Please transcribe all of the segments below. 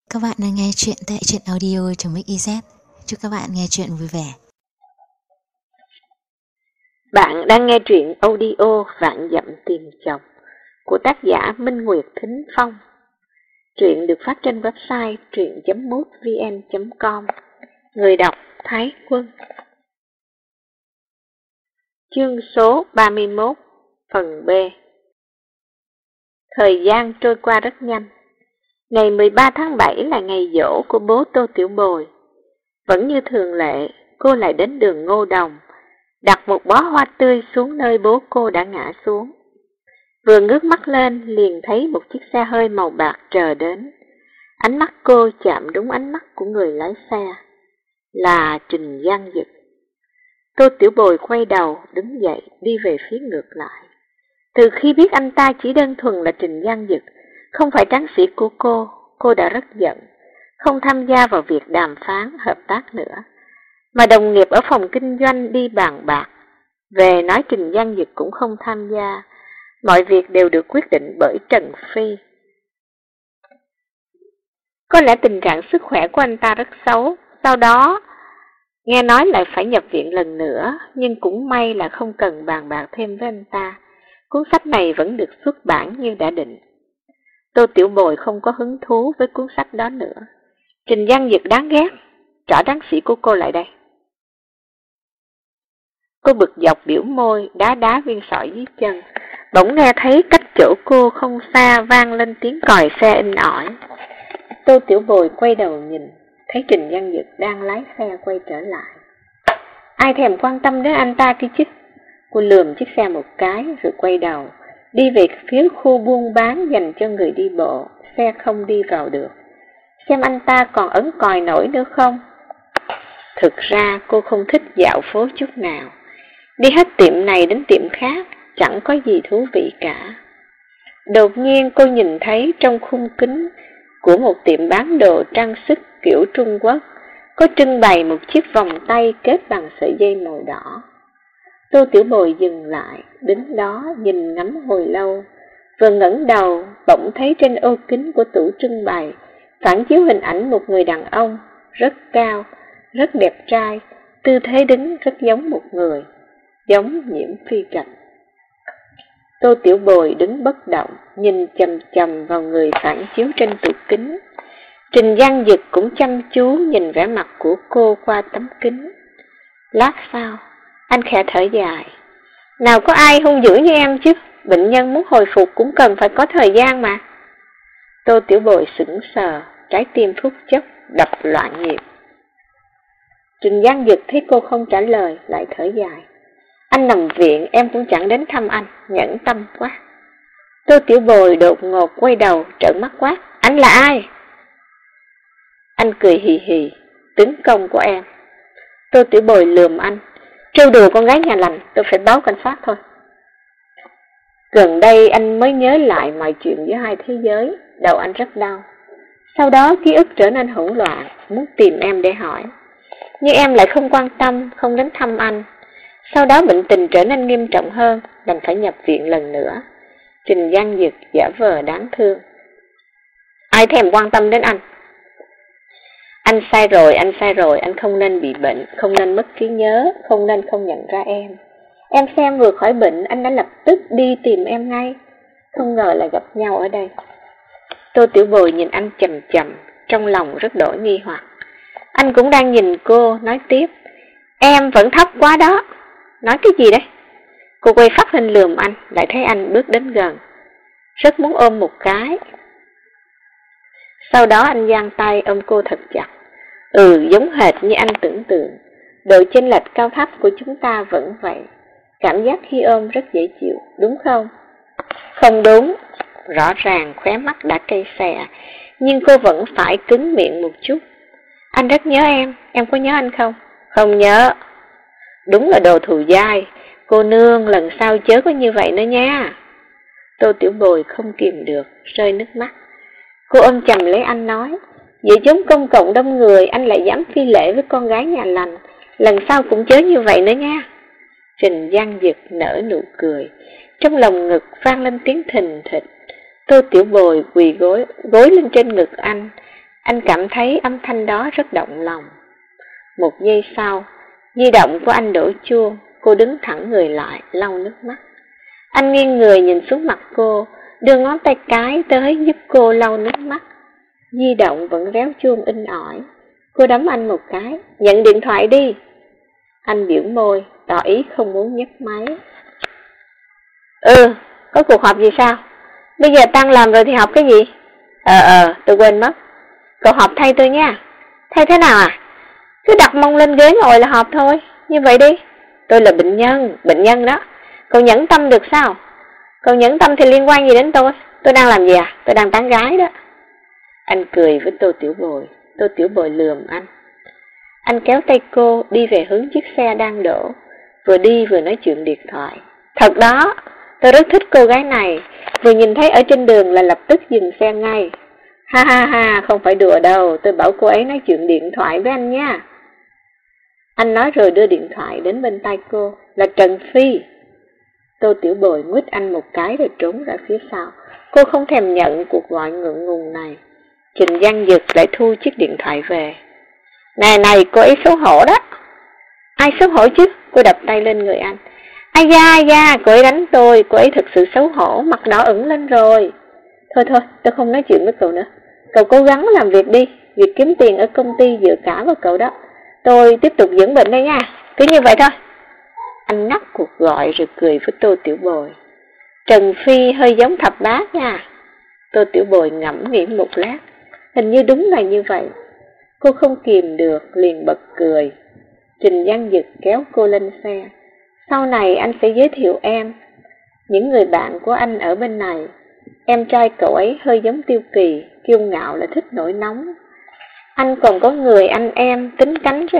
Các bạn đang nghe chuyện tại truyện audio.mix.iz. Chúc các bạn nghe chuyện vui vẻ. Bạn đang nghe truyện audio Vạn Dặm Tìm Chồng của tác giả Minh Nguyệt Thính Phong. Truyện được phát trên website truyện.mútvn.com. Người đọc Thái Quân. Chương số 31, phần B. Thời gian trôi qua rất nhanh. Ngày 13 tháng 7 là ngày giỗ của bố Tô Tiểu Bồi. Vẫn như thường lệ, cô lại đến đường Ngô Đồng, đặt một bó hoa tươi xuống nơi bố cô đã ngã xuống. Vừa ngước mắt lên liền thấy một chiếc xe hơi màu bạc chờ đến. Ánh mắt cô chạm đúng ánh mắt của người lái xe, là Trình Giang Dực. Tô Tiểu Bồi quay đầu đứng dậy đi về phía ngược lại. Từ khi biết anh ta chỉ đơn thuần là Trình Giang Dực, không phải tráng sĩ của cô đã rất giận, không tham gia vào việc đàm phán hợp tác nữa. Mà đồng nghiệp ở phòng kinh doanh đi bàn bạc, về nói Trình Giang Dực cũng không tham gia, mọi việc đều được quyết định bởi Trần Phi. Có lẽ tình trạng sức khỏe của anh ta rất xấu, sau đó nghe nói lại phải nhập viện lần nữa, nhưng cũng may là không cần bàn bạc thêm với anh ta. Cuốn sách này vẫn được xuất bản như đã định. Tô Tiểu Bồi không có hứng thú với cuốn sách đó nữa. Trình Giang Dực đáng ghét, trả tráng sĩ của cô lại đây. Cô bực dọc biểu môi, đá viên sỏi dưới chân. Bỗng nghe thấy cách chỗ cô không xa vang lên tiếng còi xe inh ỏi. Tô Tiểu Bồi quay đầu nhìn, thấy Trình Giang Dực đang lái xe quay trở lại. Ai thèm quan tâm đến anh ta kia chứ? Cô lườm chiếc xe một cái rồi quay đầu, đi về phía khu buôn bán dành cho người đi bộ, xe không đi vào được. Xem anh ta còn ấn còi nổi nữa không? Thực ra cô không thích dạo phố chút nào. Đi hết tiệm này đến tiệm khác, chẳng có gì thú vị cả. Đột nhiên cô nhìn thấy trong khung kính của một tiệm bán đồ trang sức kiểu Trung Quốc, có trưng bày một chiếc vòng tay kết bằng sợi dây màu đỏ. Tô Tiểu Bồi dừng lại, đứng đó nhìn ngắm hồi lâu. Vừa ngẩng đầu, bỗng thấy trên ô kính của tủ trưng bày phản chiếu hình ảnh một người đàn ông, rất cao, rất đẹp trai, tư thế đứng rất giống một người, giống Nhiễm Phi Trạch. Tô Tiểu Bồi đứng bất động, nhìn chằm chằm vào người phản chiếu trên tủ kính. Trình Giang Dực cũng chăm chú nhìn vẻ mặt của cô qua tấm kính. Lát sau, anh khẽ thở dài. Nào có ai hung dữ như em chứ, bệnh nhân muốn hồi phục cũng cần phải có thời gian mà. Tô Tiểu Bồi sững sờ, trái tim phút chốc đập loạn nhịp. Trình Giang Dực thấy cô không trả lời, lại thở dài. Anh nằm viện em cũng chẳng đến thăm anh, nhẫn tâm quá. Tô Tiểu Bồi đột ngột quay đầu trợn mắt quát. Anh là ai? Anh cười hì hì. Tướng công của em. Tô Tiểu Bồi lườm anh. Trêu đùa con gái nhà lành, tôi phải báo cảnh sát thôi. Gần đây anh mới nhớ lại mọi chuyện giữa hai thế giới, đầu anh rất đau. Sau đó ký ức trở nên hỗn loạn, muốn tìm em để hỏi. Nhưng em lại không quan tâm, không đến thăm anh. Sau đó bệnh tình trở nên nghiêm trọng hơn, đành phải nhập viện lần nữa. Trình Giang Dực giả vờ đáng thương. Ai thèm quan tâm đến anh? Anh sai rồi, anh không nên bị bệnh, không nên mất trí nhớ, không nên không nhận ra em. Em xem vừa khỏi bệnh, anh đã lập tức đi tìm em ngay. Không ngờ là gặp nhau ở đây. Tô Tiểu Bồi nhìn anh chằm chằm, trong lòng rất đổi nghi hoặc. Anh cũng đang nhìn cô, nói tiếp. Em vẫn thấp quá đó. Nói cái gì đấy? Cô quay phát lên lườm anh, lại thấy anh bước đến gần. Rất muốn ôm một cái. Sau đó anh giang tay ôm cô thật chặt. Giống hệt như anh tưởng tượng. Độ chênh lệch cao thấp của chúng ta vẫn vậy. Cảm giác khi ôm rất dễ chịu, đúng không? Không đúng. Rõ ràng khóe mắt đã cay xè, nhưng cô vẫn phải cứng miệng một chút. Anh rất nhớ em có nhớ anh không? Không nhớ. Đúng là đồ thù dai. Cô nương lần sau chớ có như vậy nữa nha. Tô Tiểu Bồi không kìm được, rơi nước mắt. Cô ôm chầm lấy anh nói. Vậy chốn công cộng đông người anh lại dám phi lễ với con gái nhà lành, lần sau cũng chớ như vậy nữa nha. Trình Giang Dực nở nụ cười, trong lòng ngực vang lên tiếng thình thịch. Tô Tiểu Bồi quỳ gối lên trên ngực anh, Anh cảm thấy âm thanh đó rất động lòng. Một giây sau, di động của anh đổ chuông, cô đứng thẳng người lại, lau nước mắt. Anh nghiêng người nhìn xuống mặt cô, đưa ngón tay cái tới giúp cô lau nước mắt. Di động vẫn réo chuông inh ỏi. Cô đấm anh một cái, nhận điện thoại đi. Anh biểu môi, tỏ ý không muốn nhấc máy. Có cuộc họp gì sao? Bây giờ tan làm rồi thì họp cái gì? Tôi quên mất. Cậu họp thay tôi nha. Thay thế nào à? Cứ đặt mông lên ghế ngồi là họp thôi. Như vậy đi. Tôi là bệnh nhân đó. Cậu nhẫn tâm được sao? Cậu nhẫn tâm thì liên quan gì đến tôi? Tôi đang làm gì à? Tôi đang tán gái đó. Anh cười với Tô Tiểu Bồi. Tô Tiểu Bồi lườm anh. Anh kéo tay cô đi về hướng chiếc xe đang đổ, vừa đi vừa nói chuyện điện thoại. Thật đó, tôi rất thích cô gái này, vừa nhìn thấy ở trên đường là lập tức dừng xe ngay. Ha ha ha, không phải đùa đâu, tôi bảo cô ấy nói chuyện điện thoại với anh nha. Anh nói rồi đưa điện thoại đến bên tay cô, là Trần Phi. Tô Tiểu Bồi nguýt anh một cái rồi trốn ra phía sau. Cô không thèm nhận cuộc gọi ngượng ngùng này. Trình Văn Dực lại thu chiếc điện thoại về. Này, cô ấy xấu hổ đó. Ai xấu hổ chứ? Cô đập tay lên người anh. Ai da, cô ấy đánh tôi, cô ấy thật sự xấu hổ, mặt đỏ ửng lên rồi. Thôi, tôi không nói chuyện với cậu nữa. Cậu cố gắng làm việc đi, việc kiếm tiền ở công ty dựa cả vào cậu đó. Tôi tiếp tục dưỡng bệnh đây nha, cứ như vậy thôi. Anh ngắt cuộc gọi rồi cười với Tô Tiểu Bồi. Trần Phi hơi giống Thập Bát nha. Tô Tiểu Bồi ngẫm nghĩ một lát. Hình như đúng là như vậy. Cô không kìm được, liền bật cười. Trình Văn Dực kéo cô lên xe. Sau này anh sẽ giới thiệu em. Những người bạn của anh ở bên này. Em trai cậu ấy hơi giống Tiêu Kỳ, kiêu ngạo là thích nổi nóng. Anh còn có người anh em tính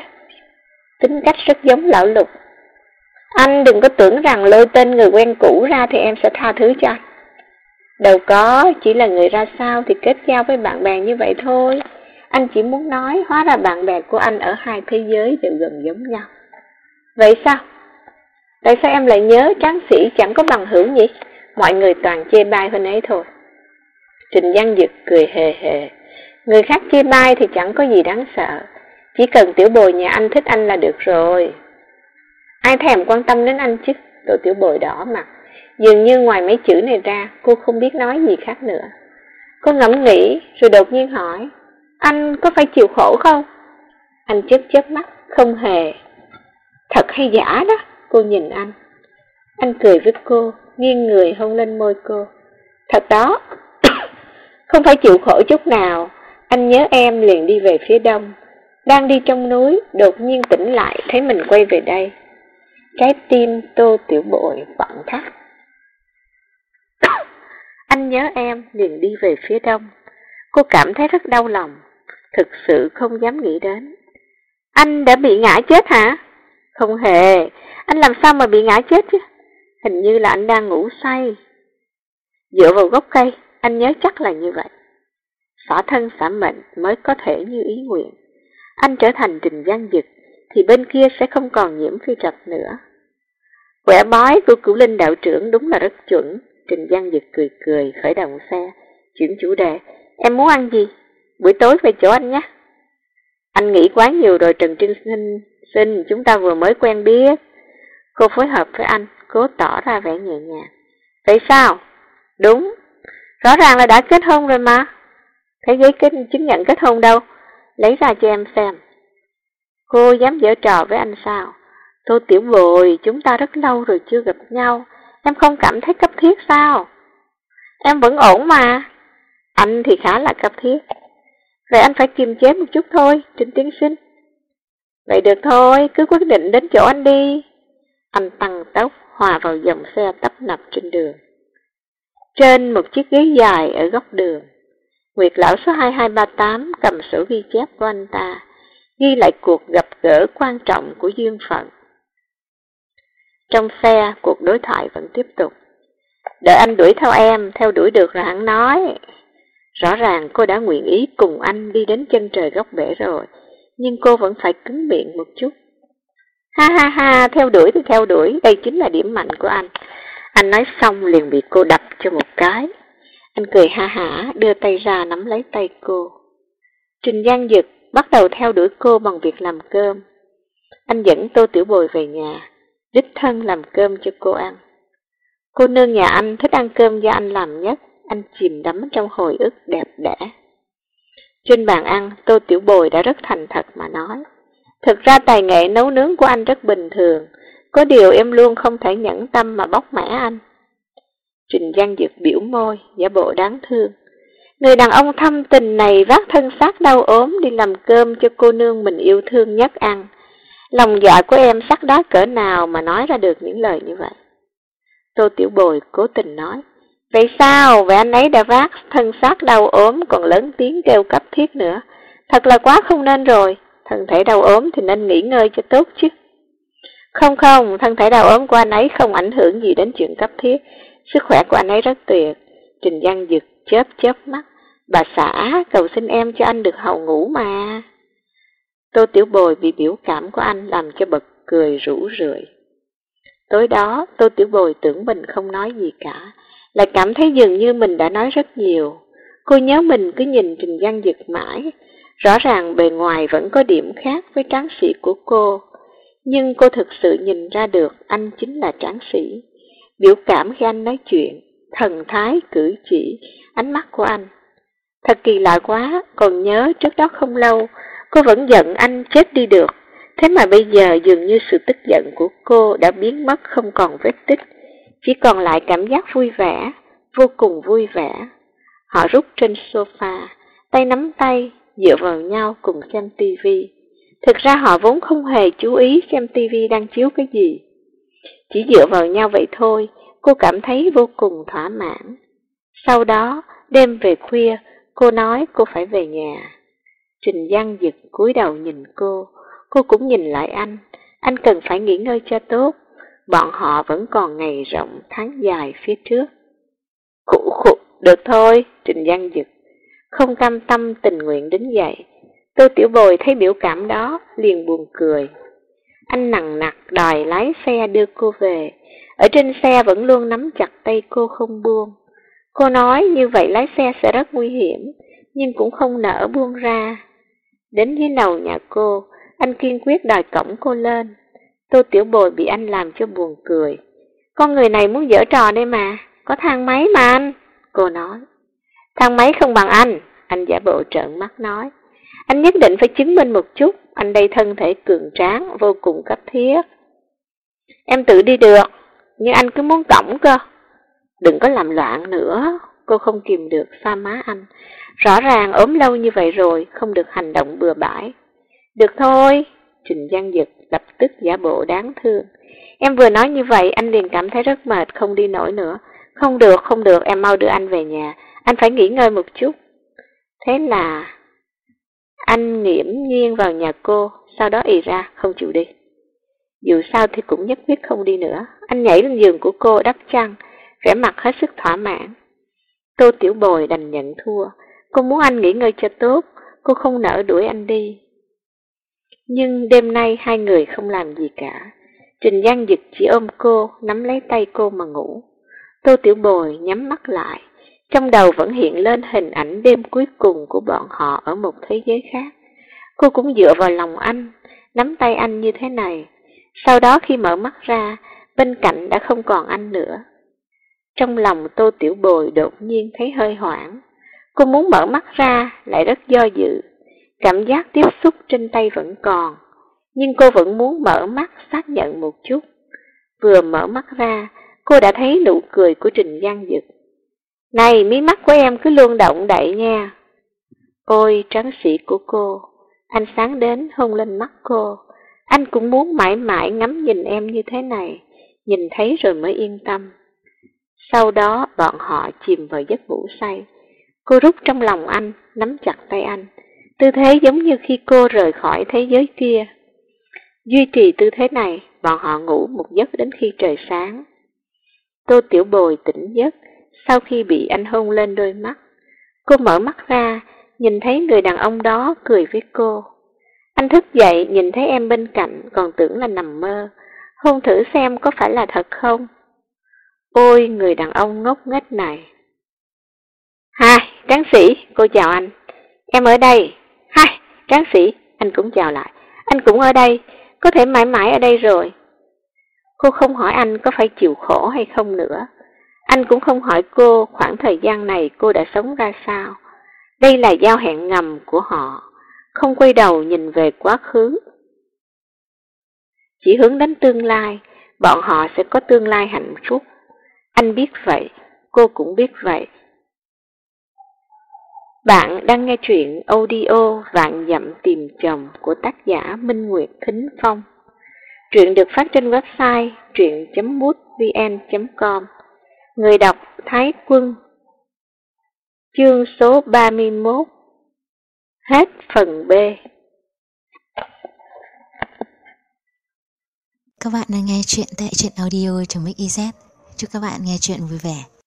cách rất giống Lão Lục. Anh đừng có tưởng rằng lôi tên người quen cũ ra thì em sẽ tha thứ cho anh. Đâu có, chỉ là người ra sao thì kết giao với bạn bè như vậy thôi. Anh chỉ muốn nói hóa ra bạn bè của anh ở hai thế giới đều gần giống nhau. Vậy sao? Tại sao em lại nhớ tráng sĩ chẳng có bằng hữu nhỉ? Mọi người toàn chê bai huynh ấy thôi. Trình Văn Dực cười hề hề. Người khác chê bai thì chẳng có gì đáng sợ. Chỉ cần Tiểu Bồi nhà anh thích anh là được rồi. Ai thèm quan tâm đến anh chứ? Tô Tiểu Bồi đỏ mặt. Dường như ngoài mấy chữ này ra, cô không biết nói gì khác nữa. Cô ngẫm nghĩ rồi đột nhiên hỏi. Anh có phải chịu khổ không? Anh chớp mắt, không hề. Thật hay giả đó, cô nhìn anh. Anh cười với cô, nghiêng người hôn lên môi cô. Thật đó, không phải chịu khổ chút nào. Anh nhớ em liền đi về phía đông. Đang đi trong núi, đột nhiên tỉnh lại, thấy mình quay về đây. Trái tim Tô Tiểu Bội vặn thắt. Anh nhớ em liền đi về phía đông. Cô cảm thấy rất đau lòng. Thực sự không dám nghĩ đến. Anh đã bị ngã chết hả? Không hề, anh làm sao mà bị ngã chết chứ? Hình như là anh đang ngủ say. Dựa vào gốc cây, anh nhớ chắc là như vậy. Xả thân xả mệnh mới có thể như ý nguyện. Anh trở thành Trình Văn Dực, thì bên kia sẽ không còn Nhiễm Phi Trạch nữa. Quẻ bói của Cửu Linh đạo trưởng đúng là rất chuẩn. Trình Văn Dực cười khởi động xe, chuyển chủ đề. Em muốn ăn gì? Buổi tối về chỗ anh nhé. Anh nghĩ quá nhiều rồi Trần Trưng Sinh, chúng ta vừa mới quen biết. Cô phối hợp với anh, cố tỏ ra vẻ nhẹ nhàng. Vậy sao? Đúng, rõ ràng là đã kết hôn rồi mà. Thế giấy chứng nhận kết hôn đâu? Lấy ra cho em xem. Cô dám giở trò với anh sao? Tô Tiểu Bồi, chúng ta rất lâu rồi chưa gặp nhau. Em không cảm thấy cấp thiết sao? Em vẫn ổn mà. Anh thì khá là cấp thiết. Vậy anh phải kiềm chế một chút thôi, Trịnh tiên sinh. Vậy được thôi, cứ quyết định đến chỗ anh đi. Anh tăng tốc, hòa vào dòng xe tấp nập trên đường. Trên một chiếc ghế dài ở góc đường, Nguyệt lão số 2238 cầm sổ ghi chép của anh ta, ghi lại cuộc gặp gỡ quan trọng của duyên phận. Trong xe, cuộc đối thoại vẫn tiếp tục. Đợi anh đuổi theo em, theo đuổi được là hắn nói. Rõ ràng cô đã nguyện ý cùng anh đi đến chân trời góc bể rồi, nhưng cô vẫn phải cứng miệng một chút. Ha ha ha, theo đuổi thì theo đuổi, đây chính là điểm mạnh của anh. Anh nói xong liền bị cô đập cho một cái. Anh cười ha hả, đưa tay ra nắm lấy tay cô. Trình Giang Dực bắt đầu theo đuổi cô bằng việc làm cơm. Anh dẫn Tô Tiểu Bồi về nhà, đích thân làm cơm cho cô ăn. Cô nương nhà anh thích ăn cơm do anh làm nhất, anh chìm đắm trong hồi ức đẹp đẽ. Trên bàn ăn, Tô Tiểu Bồi đã rất thành thật mà nói. Thực ra tài nghệ nấu nướng của anh rất bình thường, có điều em luôn không thể nhẫn tâm mà bóc mẽ anh. Trình Giang Dực biểu môi, giả bộ đáng thương. Người đàn ông thâm tình này vác thân xác đau ốm đi làm cơm cho cô nương mình yêu thương nhất ăn. Lòng dạ của em sắc đá cỡ nào mà nói ra được những lời như vậy. Tô Tiểu Bồi cố tình nói. Vậy sao? Vậy anh ấy đã vác thân xác đau ốm còn lớn tiếng kêu cấp thiết nữa. Thật là quá không nên rồi. Thân thể đau ốm thì nên nghỉ ngơi cho tốt chứ. Không, thân thể đau ốm của anh ấy không ảnh hưởng gì đến chuyện cấp thiết. Sức khỏe của anh ấy rất tuyệt. Trình Giang Dực chớp mắt. Bà xã, cầu xin em cho anh được hầu ngủ mà. Tô Tiểu Bồi bị biểu cảm của anh làm cho bật cười rũ rượi. Tối đó, Tô Tiểu Bồi tưởng mình không nói gì cả, lại cảm thấy dường như mình đã nói rất nhiều. Cô nhớ mình cứ nhìn Trình Giang Dực mãi, rõ ràng bề ngoài vẫn có điểm khác với tráng sĩ của cô, nhưng cô thực sự nhìn ra được anh chính là tráng sĩ. Biểu cảm khi anh nói chuyện, thần thái, cử chỉ, ánh mắt của anh. Thật kỳ lạ quá, còn nhớ trước đó không lâu, cô vẫn giận anh chết đi được. Thế mà bây giờ dường như sự tức giận của cô đã biến mất không còn vết tích, chỉ còn lại cảm giác vui vẻ, vô cùng vui vẻ. Họ rút trên sofa, tay nắm tay, dựa vào nhau cùng xem tivi. Thực ra họ vốn không hề chú ý xem tivi đang chiếu cái gì. Chỉ dựa vào nhau vậy thôi, cô cảm thấy vô cùng thỏa mãn. Sau đó, đêm về khuya, cô nói cô phải về nhà. Trình Giang Dực cúi đầu nhìn cô cũng nhìn lại anh cần phải nghỉ ngơi cho tốt, bọn họ vẫn còn ngày rộng tháng dài phía trước. Khụ, được thôi, Trình Giang Dực không cam tâm tình nguyện đứng dậy. Tô Tiểu Bồi thấy biểu cảm đó, liền buồn cười. Anh nằng nặc đòi lái xe đưa cô về, ở trên xe vẫn luôn nắm chặt tay cô không buông. Cô nói như vậy lái xe sẽ rất nguy hiểm, nhưng cũng không nỡ buông ra. Đến dưới lầu nhà cô, anh kiên quyết đòi cõng cô lên. Tô Tiểu Bồi bị anh làm cho buồn cười. Con người này muốn giở trò đây mà, có thang máy mà anh, cô nói. Thang máy không bằng anh giả bộ trợn mắt nói. Anh nhất định phải chứng minh một chút, anh đây thân thể cường tráng, vô cùng cấp thiết. Em tự đi được, nhưng anh cứ muốn cõng cơ. Đừng có làm loạn nữa, cô không kìm được xoa má anh. Rõ ràng ốm lâu như vậy rồi, không được hành động bừa bãi. Được thôi, Trình Giang Dực lập tức giả bộ đáng thương. Em vừa nói như vậy, anh liền cảm thấy rất mệt, không đi nổi nữa. Không được, em mau đưa anh về nhà, anh phải nghỉ ngơi một chút. Thế là anh nghiễm nhiên vào nhà cô, sau đó ì ra, không chịu đi. Dù sao thì cũng nhất quyết không đi nữa. Anh nhảy lên giường của cô đắp chăn, vẻ mặt hết sức thỏa mãn. Tô Tiểu Bồi đành nhận thua. Cô muốn anh nghỉ ngơi cho tốt, cô không nỡ đuổi anh đi. Nhưng đêm nay hai người không làm gì cả. Trình Giang Dực chỉ ôm cô, nắm lấy tay cô mà ngủ. Tô Tiểu Bồi nhắm mắt lại, trong đầu vẫn hiện lên hình ảnh đêm cuối cùng của bọn họ ở một thế giới khác. Cô cũng dựa vào lòng anh, nắm tay anh như thế này. Sau đó khi mở mắt ra, bên cạnh đã không còn anh nữa. Trong lòng Tô Tiểu Bồi đột nhiên thấy hơi hoảng. Cô muốn mở mắt ra, lại rất do dự. Cảm giác tiếp xúc trên tay vẫn còn, nhưng cô vẫn muốn mở mắt xác nhận một chút. Vừa mở mắt ra, cô đã thấy nụ cười của Trình Giang Dực. Này, mí mắt của em cứ luôn động đậy nha. Ôi, tráng sĩ của cô, anh sáng đến hôn lên mắt cô. Anh cũng muốn mãi mãi ngắm nhìn em như thế này, nhìn thấy rồi mới yên tâm. Sau đó bọn họ chìm vào giấc ngủ say. Cô rút trong lòng anh, nắm chặt tay anh. Tư thế giống như khi cô rời khỏi thế giới kia. Duy trì tư thế này, bọn họ ngủ một giấc đến khi trời sáng. Tô Tiểu Bồi tỉnh giấc sau khi bị anh hôn lên đôi mắt. Cô mở mắt ra, nhìn thấy người đàn ông đó cười với cô. Anh thức dậy nhìn thấy em bên cạnh, còn tưởng là nằm mơ. Hôn thử xem có phải là thật không? Ôi, người đàn ông ngốc nghếch này. Hai, tráng sĩ, cô chào anh. Em ở đây. Tráng sĩ, anh cũng chào lại. Anh cũng ở đây, có thể mãi mãi ở đây rồi. Cô không hỏi anh có phải chịu khổ hay không nữa. Anh cũng không hỏi cô khoảng thời gian này cô đã sống ra sao. Đây là giao hẹn ngầm của họ, không quay đầu nhìn về quá khứ. Chỉ hướng đến tương lai, bọn họ sẽ có tương lai hạnh phúc. Anh biết vậy, cô cũng biết vậy. Bạn đang nghe truyện audio Vạn Dặm Tìm Chồng của tác giả Minh Nguyệt Thính Phong. Truyện được phát trên website truyện.mútvn.com. Người đọc Thái Quân. Chương số 31. Hết phần B. Các bạn đang nghe chuyện tại truyện audio.mix.iz. Chúc các bạn nghe chuyện vui vẻ.